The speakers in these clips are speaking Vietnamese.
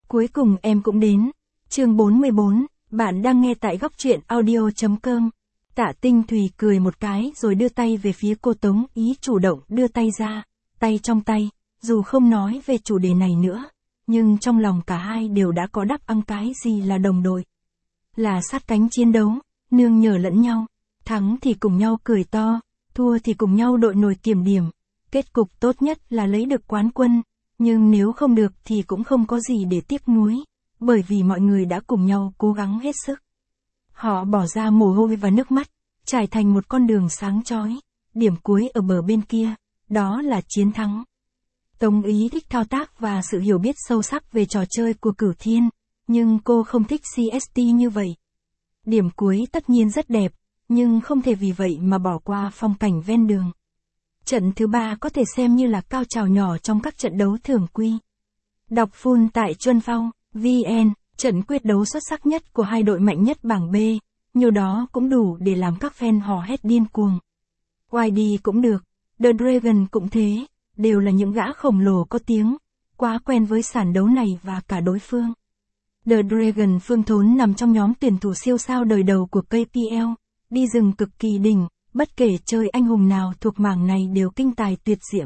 Cuối cùng em cũng đến. Chương 44, bạn đang nghe tại góc truyện audio.com. Tạ Tinh Thùy cười một cái rồi đưa tay về phía cô Tống Ý, chủ động đưa tay ra, tay trong tay, dù không nói về chủ đề này nữa, nhưng trong lòng cả hai đều đã có đáp ăn cái gì là đồng đội. Là sát cánh chiến đấu, nương nhờ lẫn nhau, thắng thì cùng nhau cười to, thua thì cùng nhau đội nổi kiểm điểm. Kết cục tốt nhất là lấy được quán quân, nhưng nếu không được thì cũng không có gì để tiếc nuối, bởi vì mọi người đã cùng nhau cố gắng hết sức. Họ bỏ ra mồ hôi và nước mắt, trải thành một con đường sáng chói, điểm cuối ở bờ bên kia, đó là chiến thắng. Tống Ý thích thao tác và sự hiểu biết sâu sắc về trò chơi của Cửu Thiên, nhưng cô không thích CST như vậy. Điểm cuối tất nhiên rất đẹp, nhưng không thể vì vậy mà bỏ qua phong cảnh ven đường. Trận thứ 3 có thể xem như là cao trào nhỏ trong các trận đấu thường quy. Đọc full tại Chuân Phong, VN, trận quyết đấu xuất sắc nhất của hai đội mạnh nhất bảng B, nhiều đó cũng đủ để làm các fan hò hét điên cuồng. YD cũng được, The Dragon cũng thế, đều là những gã khổng lồ có tiếng, quá quen với sàn đấu này và cả đối phương. The Dragon Phương Thốn nằm trong nhóm tuyển thủ siêu sao đời đầu của KPL, đi rừng cực kỳ đỉnh, bất kể chơi anh hùng nào thuộc mảng này đều kinh tài tuyệt diễm.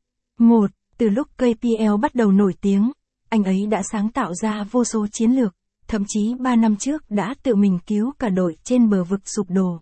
Từ lúc KPL bắt đầu nổi tiếng, anh ấy đã sáng tạo ra vô số chiến lược, thậm chí 3 năm trước đã tự mình cứu cả đội trên bờ vực sụp đổ.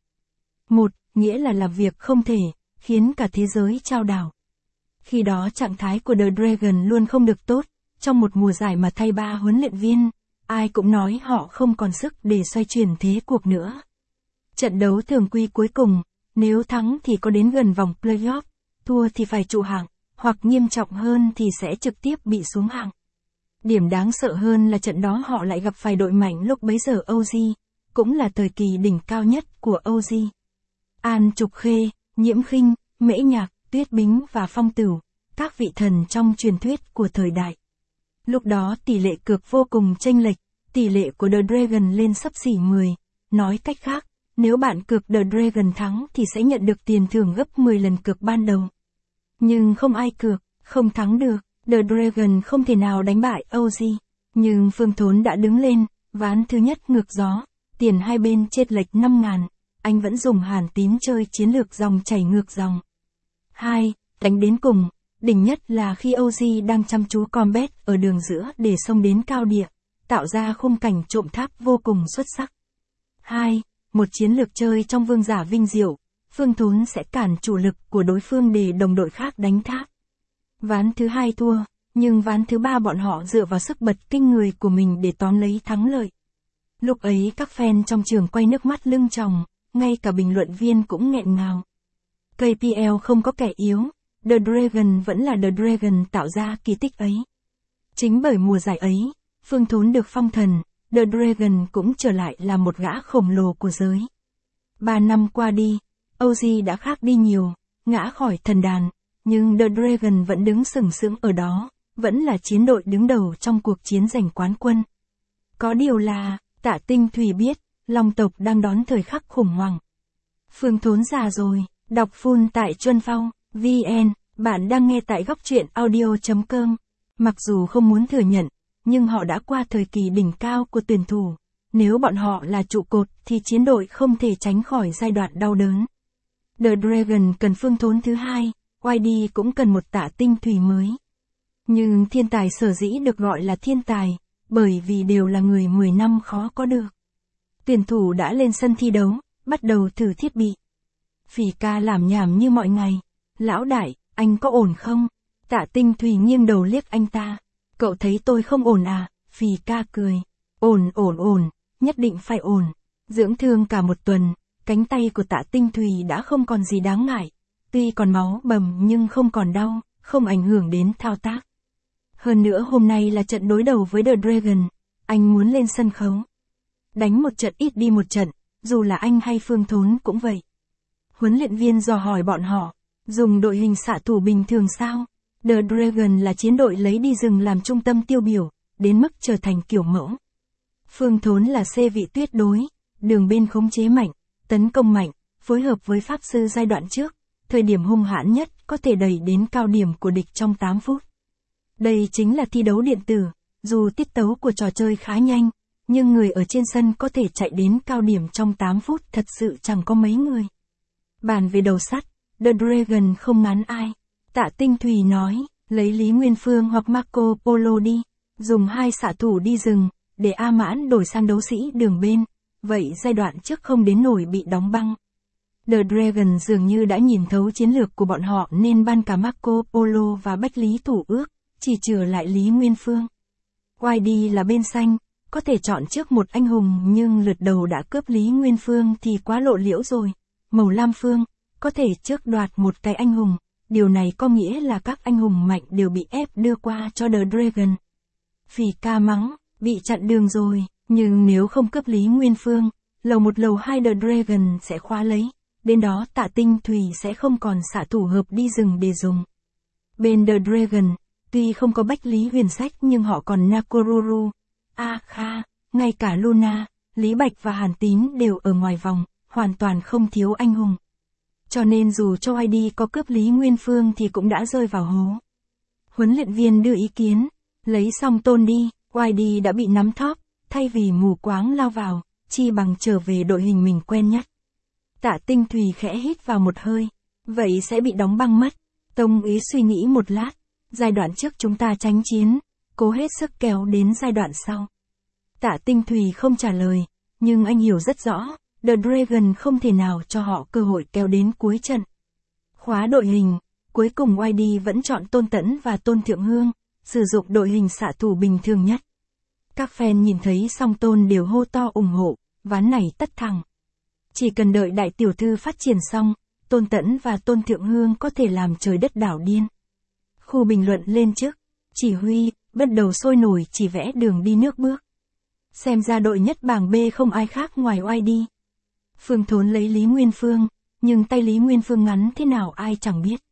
Nghĩa là làm việc không thể, khiến cả thế giới chao đảo. Khi đó trạng thái của The Dragon luôn không được tốt, trong một mùa giải mà thay 3 huấn luyện viên, ai cũng nói họ không còn sức để xoay chuyển thế cuộc nữa. Trận đấu thường quy cuối cùng, nếu thắng thì có đến gần vòng playoff, thua thì phải trụ hạng, hoặc nghiêm trọng hơn thì sẽ trực tiếp bị xuống hạng. Điểm đáng sợ hơn là trận đó họ lại gặp phải đội mạnh lúc bấy giờ OG, cũng là thời kỳ đỉnh cao nhất của OG. An Trục Khê, Nhiễm Khinh, Mễ Nhạc, Tuyết Bính và Phong Tửu, các vị thần trong truyền thuyết của thời đại. Lúc đó tỷ lệ cược vô cùng chênh lệch, tỷ lệ của The Dragon lên xấp xỉ 10, nói cách khác, nếu bạn cược The Dragon thắng thì sẽ nhận được tiền thưởng gấp 10 lần cược ban đầu. Nhưng không ai cược, không thắng được, The Dragon không thể nào đánh bại OG. Nhưng Phương Thốn đã đứng lên, ván thứ nhất ngược gió, tiền hai bên chênh lệch 5.000, anh vẫn dùng hàn tím chơi chiến lược dòng chảy ngược dòng. 2. Đánh đến cùng, đỉnh nhất là khi OG đang chăm chú combat ở đường giữa để xông đến cao địa, tạo ra khung cảnh trộm tháp vô cùng xuất sắc. 2. Một chiến lược chơi trong vương giả vinh diệu, Phương Thốn sẽ cản chủ lực của đối phương để đồng đội khác đánh tháp. Ván thứ 2 thua, nhưng ván thứ 3 bọn họ dựa vào sức bật kinh người của mình để tóm lấy thắng lợi. Lúc ấy các fan trong trường quay nước mắt lưng tròng, ngay cả bình luận viên cũng nghẹn ngào. KPL không có kẻ yếu, The Dragon vẫn là The Dragon tạo ra kỳ tích ấy. Chính bởi mùa giải ấy, Phương Thốn được phong thần, The Dragon cũng trở lại là một gã khổng lồ của giới. 3 năm qua đi, OG đã khác đi nhiều, ngã khỏi thần đàn, nhưng The Dragon vẫn đứng sừng sững ở đó, vẫn là chiến đội đứng đầu trong cuộc chiến giành quán quân. Có điều là, Tạ Tinh Thùy biết, Long tộc đang đón thời khắc khủng hoảng. Phương Thốn già rồi, đọc full tại Chuân Phong, VN, bạn đang nghe tại góc truyện audio.com. Mặc dù không muốn thừa nhận, nhưng họ đã qua thời kỳ đỉnh cao của tuyển thủ. Nếu bọn họ là trụ cột thì chiến đội không thể tránh khỏi giai đoạn đau đớn. The Dragon cần Phương Thốn thứ 2, YD cũng cần một Tạ Tinh Thùy mới. Nhưng thiên tài sở dĩ được gọi là thiên tài, bởi vì đều là người 10 năm khó có được. Tuyển thủ đã lên sân thi đấu, bắt đầu thử thiết bị. Phỉ Ca làm nhảm như mọi ngày. Lão đại, anh có ổn không? Tạ Tinh Thùy nghiêng đầu liếc anh ta. Cậu thấy tôi không ổn à? Phỉ Ca cười. Ổn, nhất định phải ổn. Dưỡng thương cả một tuần, cánh tay của Tạ Tinh Thùy đã không còn gì đáng ngại. Tuy còn máu bầm nhưng không còn đau, không ảnh hưởng đến thao tác. Hơn nữa hôm nay là trận đối đầu với The Dragon, anh muốn lên sân khấu. Đánh một trận ít đi một trận, dù là anh hay Phương Thốn cũng vậy. Huấn luyện viên dò hỏi bọn họ, dùng đội hình xạ thủ bình thường sao? The Dragon là chiến đội lấy đi rừng làm trung tâm tiêu biểu, đến mức trở thành kiểu mẫu. Phương Thốn là C vị tuyệt đối, đường bên khống chế mạnh, tấn công mạnh, phối hợp với pháp sư giai đoạn trước, thời điểm hung hãn nhất có thể đẩy đến cao điểm của địch trong 8 phút. Đây chính là thi đấu điện tử, Dù tiết tấu của trò chơi khá nhanh, nhưng người ở trên sân có thể chạy đến cao điểm trong 8 phút thật sự chẳng có mấy người. Bàn về đầu sắt, The Dragon không ngán ai. Tạ Tinh Thùy nói, lấy Lý Nguyên Phương hoặc Marco Polo đi, dùng 2 xạ thủ đi rừng, để A Mãn đổi sang đấu sĩ đường bên, vậy giai đoạn trước không đến nổi bị đóng băng. The Dragon dường như đã nhìn thấu chiến lược của bọn họ nên ban cả Marco Polo và Bách Lý Thủ Ước, chỉ chừa lại Lý Nguyên Phương. YD là bên xanh, có thể chọn trước một anh hùng nhưng lượt đầu đã cướp Lý Nguyên Phương thì quá lộ liễu rồi. Màu lam phương, có thể trước đoạt một cái anh hùng, điều này có nghĩa là các anh hùng mạnh đều bị ép đưa qua cho The Dragon. Phì ca mắng, bị chặn đường rồi, nhưng nếu không cướp Lý Nguyên Phương, lầu 1 lầu 2 The Dragon sẽ khóa lấy, đến đó Tạ Tinh Thùy sẽ không còn xạ thủ hợp đi rừng để dùng. Bên The Dragon, tuy không có Bách Lý Huyền Sách nhưng họ còn Nakoruru, A Kha, ngay cả Luna, Lý Bạch và Hàn Tín đều ở ngoài vòng, hoàn toàn không thiếu anh hùng. Cho nên dù cho YD có cướp Lý Nguyên Phương thì cũng đã rơi vào hố. Huấn luyện viên đưa ý kiến, lấy Song Tôn đi, YD đã bị nắm thóp, thay vì mù quáng lao vào, chi bằng trở về đội hình mình quen nhất. Tạ Tinh Thùy khẽ hít vào một hơi, vậy sẽ bị đóng băng mất. Tông ý suy nghĩ một lát, giai đoạn trước chúng ta tránh chiến, cố hết sức kéo đến giai đoạn sau. Tạ Tinh Thùy không trả lời, nhưng anh hiểu rất rõ, The Dragon không thể nào cho họ cơ hội kéo đến cuối trận. Khóa đội hình, cuối cùng YD vẫn chọn Tôn Tẫn và Tôn Thượng Hương, sử dụng đội hình xạ thủ bình thường nhất. Các fan nhìn thấy Song Tôn đều hô to ủng hộ, ván này tất thắng. Chỉ cần đợi đại tiểu thư phát triển xong, Tôn Tẫn và Tôn Thượng Hương có thể làm trời đất đảo điên. Khu bình luận lên trước, chỉ huy, bắt đầu sôi nổi chỉ vẽ đường đi nước bước. Xem ra đội nhất bảng B không ai khác ngoài YD. Phương Thốn lấy Lý Nguyên Phương, nhưng tay Lý Nguyên Phương ngắn thế nào ai chẳng biết.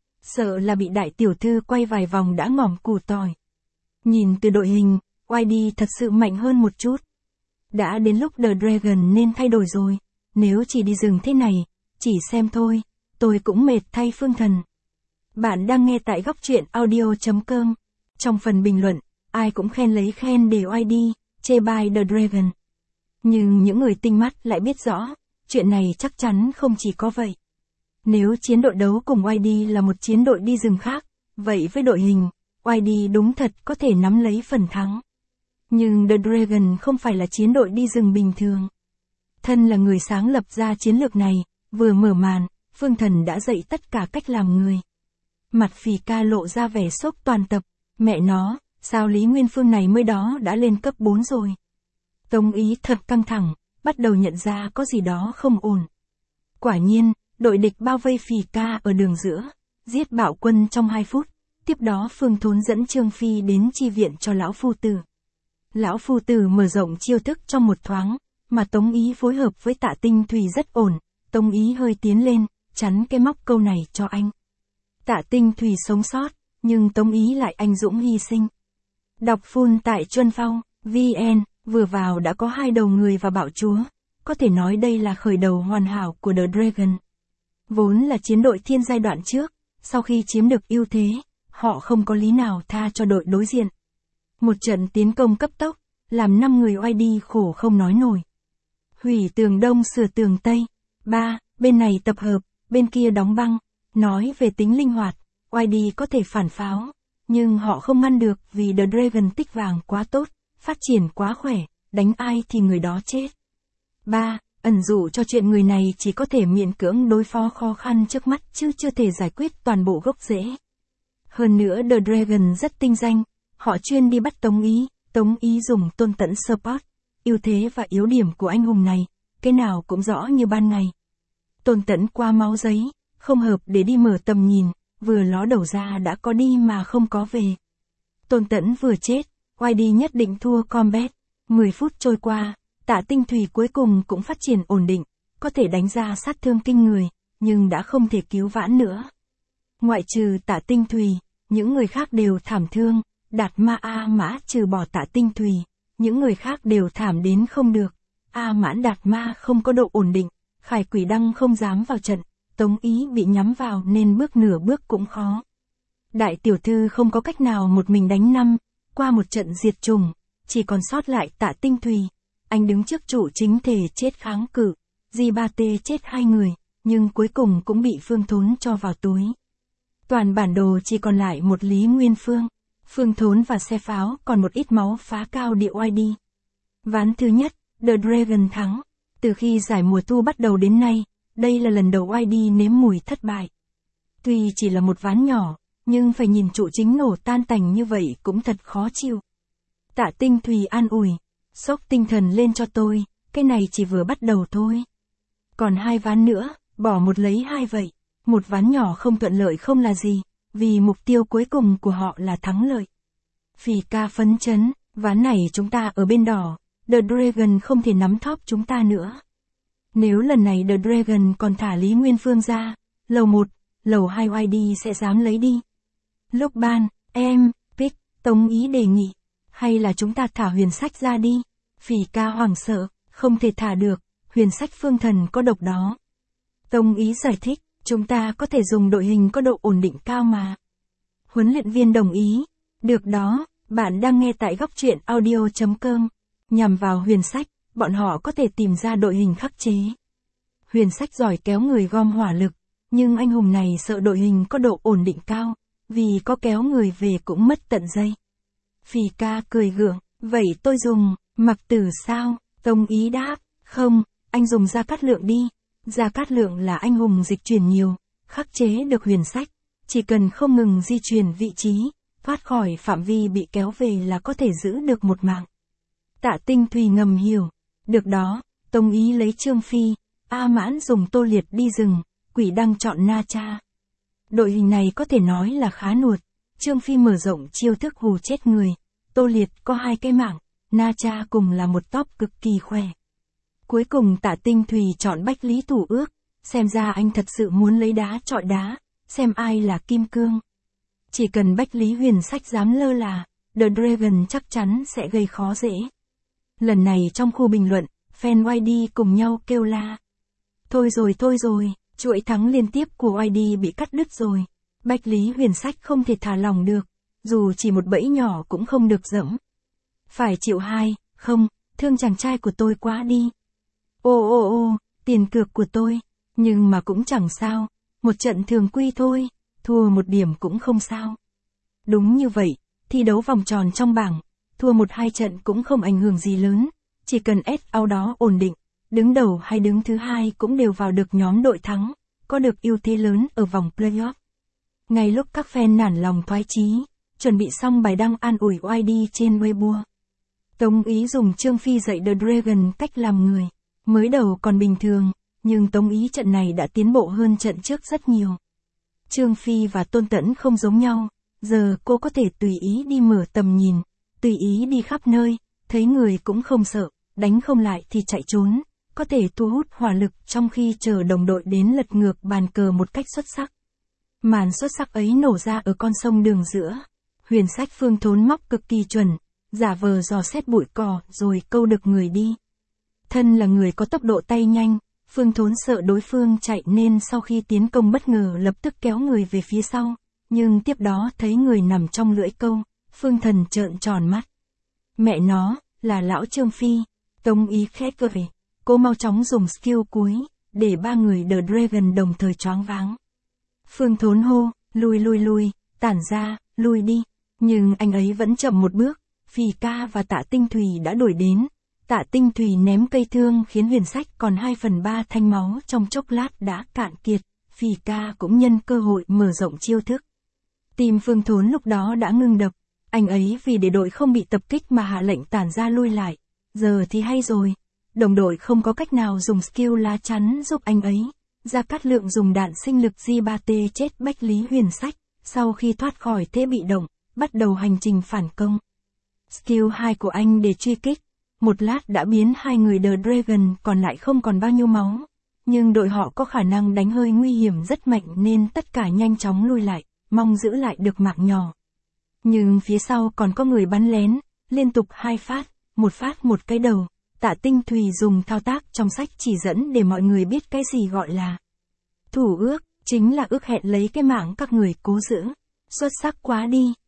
Sợ là bị đại tiểu thư quay vài vòng đã ngỏm củ tỏi. Nhìn từ đội hình, YD thật sự mạnh hơn một chút. Đã đến lúc The Dragon nên thay đổi rồi, nếu chỉ đi rừng thế này, chỉ xem thôi, tôi cũng mệt thay Phương Thần. Bạn đang nghe tại góc truyện audio.com. Trong phần bình luận, ai cũng khen lấy khen để YD, chê bai The Dragon. Nhưng những người tinh mắt lại biết rõ, chuyện này chắc chắn không chỉ có vậy. Nếu chiến đội đấu cùng YD là một chiến đội đi rừng khác, vậy với đội hình, YD đúng thật có thể nắm lấy phần thắng. Nhưng The Dragon không phải là chiến đội đi rừng bình thường. Thân là người sáng lập ra chiến lược này, vừa mở màn, Phương Thần đã dạy tất cả cách làm người. Mặt Phì ca lộ ra vẻ sốc toàn tập, mẹ nó, sao Lý Nguyên Phương này mới đó đã lên cấp 4 rồi. Tông ý thật căng thẳng, bắt đầu nhận ra có gì đó không ổn. Quả nhiên, đội địch bao vây Phì ca ở đường giữa, giết bạo quân trong 2 phút, tiếp đó Phương Thốn dẫn Trương Phi đến chi viện cho lão phu tử. Lão phu tử mở rộng chiêu thức trong một thoáng, mà Tống ý phối hợp với Tạ Tinh Thùy rất ổn, Tống ý hơi tiến lên, chắn cái móc câu này cho anh. Tạ Tinh Thùy sống sót, nhưng Tống ý lại anh dũng hy sinh. Đọc full tại Chuân Phong, VN, vừa vào đã có 2 đầu người và bạo chúa, có thể nói đây là khởi đầu hoàn hảo của The Dragon. Vốn là chiến đội thiên giai đoạn trước, sau khi chiếm được ưu thế, họ không có lý nào tha cho đội đối diện. Một trận tiến công cấp tốc, làm 5 người YD khổ không nói nổi. Hủy tường đông sửa tường tây, 3, bên này tập hợp, bên kia đóng băng, nói về tính linh hoạt, YD có thể phản pháo, nhưng họ không ngăn được vì The Dragon tích vàng quá tốt, phát triển quá khỏe, đánh ai thì người đó chết. 3. Ẩn dụ cho chuyện người này chỉ có thể miễn cưỡng đối phó khó khăn trước mắt chứ chưa thể giải quyết toàn bộ gốc rễ. Hơn nữa The Dragon rất tinh danh, họ chuyên đi bắt Tống ý dùng Tôn Tẫn support, ưu thế và yếu điểm của anh hùng này, cái nào cũng rõ như ban ngày. Tôn Tẫn qua máu giấy, không hợp để đi mở tầm nhìn, vừa ló đầu ra đã có đi mà không có về. Tôn Tẫn vừa chết, YD nhất định thua combat. 10 phút trôi qua, Tạ Tinh Thùy cuối cùng cũng phát triển ổn định, có thể đánh ra sát thương kinh người, nhưng đã không thể cứu vãn nữa. Ngoại trừ Tạ Tinh Thùy, những người khác đều thảm thương, Đạt Ma A Mã trừ bỏ Tạ Tinh Thùy, những người khác đều thảm đến không được. A Mãn Đạt Ma không có độ ổn định, Khải Quỷ Đăng không dám vào trận, Tống ý bị nhắm vào nên bước nửa bước cũng khó. Đại tiểu thư không có cách nào một mình đánh 5, Qua một trận diệt chủng, chỉ còn sót lại Tạ Tinh Thùy. Anh đứng trước trụ chính thể chết kháng cự. Di-ba-tê chết 2 người, nhưng cuối cùng cũng bị Phương Thốn cho vào túi. Toàn bản đồ chỉ còn lại một Lý Nguyên Phương. Phương Thốn và xe pháo còn một ít máu phá cao địa oai đi. Ván thứ nhất, The Dragon thắng. Từ khi giải mùa thu bắt đầu đến nay, đây là lần đầu YD nếm mùi thất bại. Tuy chỉ là một ván nhỏ, nhưng phải nhìn trụ chính nổ tan tành như vậy cũng thật khó chịu. Tạ Tinh Thùy an ủi, xốc tinh thần lên cho tôi, cái này chỉ vừa bắt đầu thôi. Còn 2 ván nữa, bỏ một lấy 2 vậy. Một ván nhỏ không thuận lợi không là gì, vì mục tiêu cuối cùng của họ là thắng lợi. Phì ca phấn chấn, ván này chúng ta ở bên đỏ, The Dragon không thể nắm thóp chúng ta nữa. Nếu lần này The Dragon còn thả Lý Nguyên Phương ra, lầu 1, lầu 2 YD sẽ dám lấy đi. Lúc ban, em, Pick, Tống Ý đề nghị, hay là chúng ta thả Huyền Sách ra đi. Phì ca hoảng sợ, không thể thả được, Huyền Sách phương thần có độc đó. Tống Ý giải thích, chúng ta có thể dùng đội hình có độ ổn định cao mà. Huấn luyện viên đồng ý, được đó, bạn đang nghe tại góc truyện audio.com. Nhằm vào Huyền Sách, bọn họ có thể tìm ra đội hình khắc chế. Huyền Sách giỏi kéo người gom hỏa lực, nhưng anh hùng này sợ đội hình có độ ổn định cao, vì có kéo người về cũng mất tận giây. Phì ca cười gượng, vậy tôi dùng, Mặc Tử sao? Tông Ý đáp, không, anh dùng Gia Cát Lượng đi. Gia Cát Lượng là anh hùng dịch chuyển nhiều, khắc chế được Huyền Sách, chỉ cần không ngừng di chuyển vị trí, thoát khỏi phạm vi bị kéo về là có thể giữ được một mạng. Tạ Tinh Thùy ngầm hiểu, được đó, Tông Ý lấy Trương Phi, A Mãn dùng Tô Liệt đi rừng, Quỷ Đăng chọn Na Cha. Đội hình này có thể nói là khá nuột, Trương Phi mở rộng chiêu thức hù chết người, Tô Liệt có 2 cái mạng, Na Cha cùng là một top cực kỳ khỏe. Cuối cùng Tạ Tinh Thùy chọn Bách Lý Thủ Ước, xem ra anh thật sự muốn lấy đá chọi đá, xem ai là kim cương. Chỉ cần Bách Lý Huyền Sách dám lơ là, The Dragon chắc chắn sẽ gây khó dễ. Lần này trong khu bình luận, fan YD cùng nhau kêu la. Thôi rồi, chuỗi thắng liên tiếp của YD bị cắt đứt rồi. Bách Lý Huyền Sách không thể thả lòng được, dù chỉ một bẫy nhỏ cũng không được dẫm. Phải chịu 2, không, thương chàng trai của tôi quá đi. Ô, tiền cược của tôi, nhưng mà cũng chẳng sao, một trận thường quy thôi, thua 1 điểm cũng không sao. Đúng như vậy, thi đấu vòng tròn trong bảng, thua 1-2 trận cũng không ảnh hưởng gì lớn, chỉ cần SO đó ổn định, đứng đầu hay đứng thứ 2 cũng đều vào được nhóm đội thắng, có được ưu thế lớn ở vòng playoff. Ngay lúc các fan nản lòng thoái chí, chuẩn bị xong bài đăng an ủi YD trên Weibo. Tống Ý dùng Trương Phi dạy The Dragon cách làm người. Mới đầu còn bình thường, nhưng Tống Ý trận này đã tiến bộ hơn trận trước rất nhiều. Trương Phi và Tôn Tẫn không giống nhau, giờ cô có thể tùy ý đi mở tầm nhìn, tùy ý đi khắp nơi, thấy người cũng không sợ, đánh không lại thì chạy trốn, có thể thu hút hỏa lực trong khi chờ đồng đội đến lật ngược bàn cờ một cách xuất sắc. Màn xuất sắc ấy nổ ra ở con sông đường giữa. Huyền Sách Phương Thốn móc cực kỳ chuẩn, giả vờ dò xét bụi cỏ rồi câu được người đi. Thân là người có tốc độ tay nhanh, Phương Thốn sợ đối phương chạy nên sau khi tiến công bất ngờ lập tức kéo người về phía sau, nhưng tiếp đó thấy người nằm trong lưỡi câu, Phương Thần trợn tròn mắt. Mẹ nó, là lão Trương Phi. Tống Ý khét cười, cô mau chóng dùng skill cuối, để 3 người The Dragon đồng thời choáng váng. Phương Thốn hô, lui, tản ra, lui đi, nhưng anh ấy vẫn chậm một bước, Phì ca và Tạ Tinh Thùy đã đuổi đến. Tạ Tinh Thùy ném cây thương khiến Huyền Sách còn 2/3 thanh máu trong chốc lát đã cạn kiệt, Phì ca cũng nhân cơ hội mở rộng chiêu thức. Tim Phương Thốn lúc đó đã ngưng đập, anh ấy vì để đội không bị tập kích mà hạ lệnh tản ra lui lại, giờ thì hay rồi, đồng đội không có cách nào dùng skill lá chắn giúp anh ấy. Gia Cát Lượng dùng đạn sinh lực Di-ba-tê chết Bách Lý Huyền Sách, sau khi thoát khỏi thế bị động, bắt đầu hành trình phản công. Skill 2 của anh để truy kích, một lát đã biến 2 người The Dragon còn lại không còn bao nhiêu máu, nhưng đội họ có khả năng đánh hơi nguy hiểm rất mạnh nên tất cả nhanh chóng lui lại, mong giữ lại được mạng nhỏ. Nhưng phía sau còn có người bắn lén, liên tục 2 phát, một cái đầu. Tạ Tinh Thùy dùng thao tác trong sách chỉ dẫn để mọi người biết cái gì gọi là thủ ước, chính là ước hẹn lấy cái mạng các người cố giữ. Xuất sắc quá đi,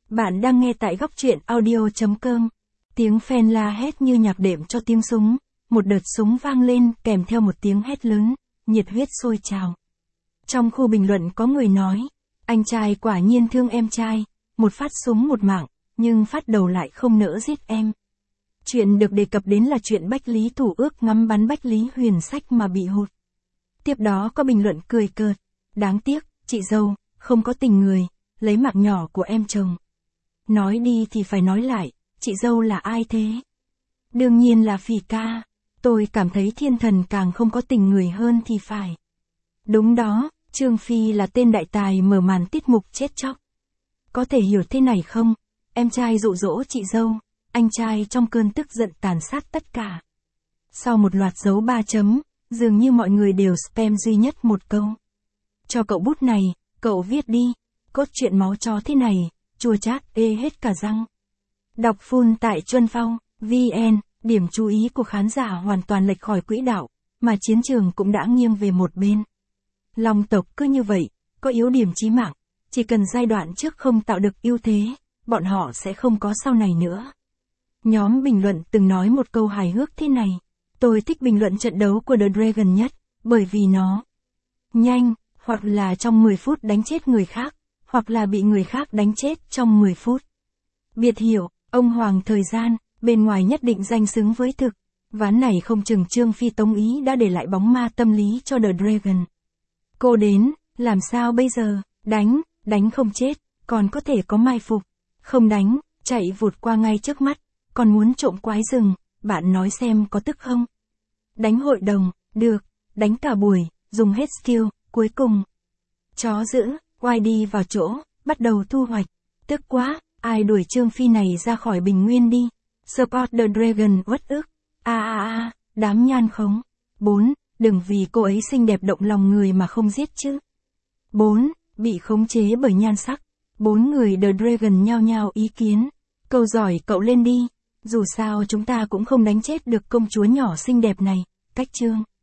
Bạn đang nghe tại góc truyện audio.com. Tiếng phen la hét như nhạc đệm cho tiếng súng. Một đợt súng vang lên kèm theo một tiếng hét lớn, nhiệt huyết sôi trào. Trong khu bình luận có người nói, anh trai quả nhiên thương em trai, một phát súng một mạng, nhưng phát đầu lại không nỡ giết em. Chuyện được đề cập đến là chuyện Bách Lý Thủ Ước ngắm bắn Bách Lý Huyền Sách mà bị hụt. Tiếp đó có bình luận cười cợt, đáng tiếc, chị dâu, không có tình người, lấy mạng nhỏ của em chồng. Nói đi thì phải nói lại, chị dâu là ai thế? Đương nhiên là Phì ca, tôi cảm thấy thiên thần càng không có tình người hơn thì phải. Đúng đó, Trương Phi là tên đại tài mở màn tiết mục chết chóc. Có thể hiểu thế này không? Em trai dụ dỗ chị dâu, anh trai trong cơn tức giận tàn sát tất cả. Sau một loạt dấu 3 chấm, dường như mọi người đều spam duy nhất một câu. Cho cậu bút này, cậu viết đi, cốt truyện máu chó thế này, chua chát ê hết cả răng. Đọc full tại Chuân Phong, VN, điểm chú ý của khán giả hoàn toàn lệch khỏi quỹ đạo, mà chiến trường cũng đã nghiêng về một bên. Long tộc cứ như vậy, có yếu điểm chí mạng, chỉ cần giai đoạn trước không tạo được ưu thế, bọn họ sẽ không có sau này nữa. Nhóm bình luận từng nói một câu hài hước thế này, tôi thích bình luận trận đấu của The Dragon nhất, bởi vì nó nhanh, hoặc là trong 10 phút đánh chết người khác, hoặc là bị người khác đánh chết trong 10 phút. Biệt hiệu, ông hoàng thời gian, bên ngoài nhất định danh xứng với thực. Ván này không chừng Trương Phi Tống Ý đã để lại bóng ma tâm lý cho The Dragon. Cô đến, làm sao bây giờ, đánh không chết, còn có thể có mai phục. Không đánh, chạy vụt qua ngay trước mắt, còn muốn trộm quái rừng, bạn nói xem có tức không? Đánh hội đồng, được, đánh cả buổi, dùng hết skill, cuối cùng. Chó giữ, quay đi vào chỗ, bắt đầu thu hoạch. Tức quá, ai đuổi Trương Phi này ra khỏi bình nguyên đi. Support the Dragon uất ức. Đám nhan khống. 4. Đừng vì cô ấy xinh đẹp động lòng người mà không giết chứ. 4. Bị khống chế bởi nhan sắc. 4 người The Dragon nhao nhao ý kiến. Câu giỏi cậu lên đi. Dù sao chúng ta cũng không đánh chết được công chúa nhỏ xinh đẹp này. Cách chương.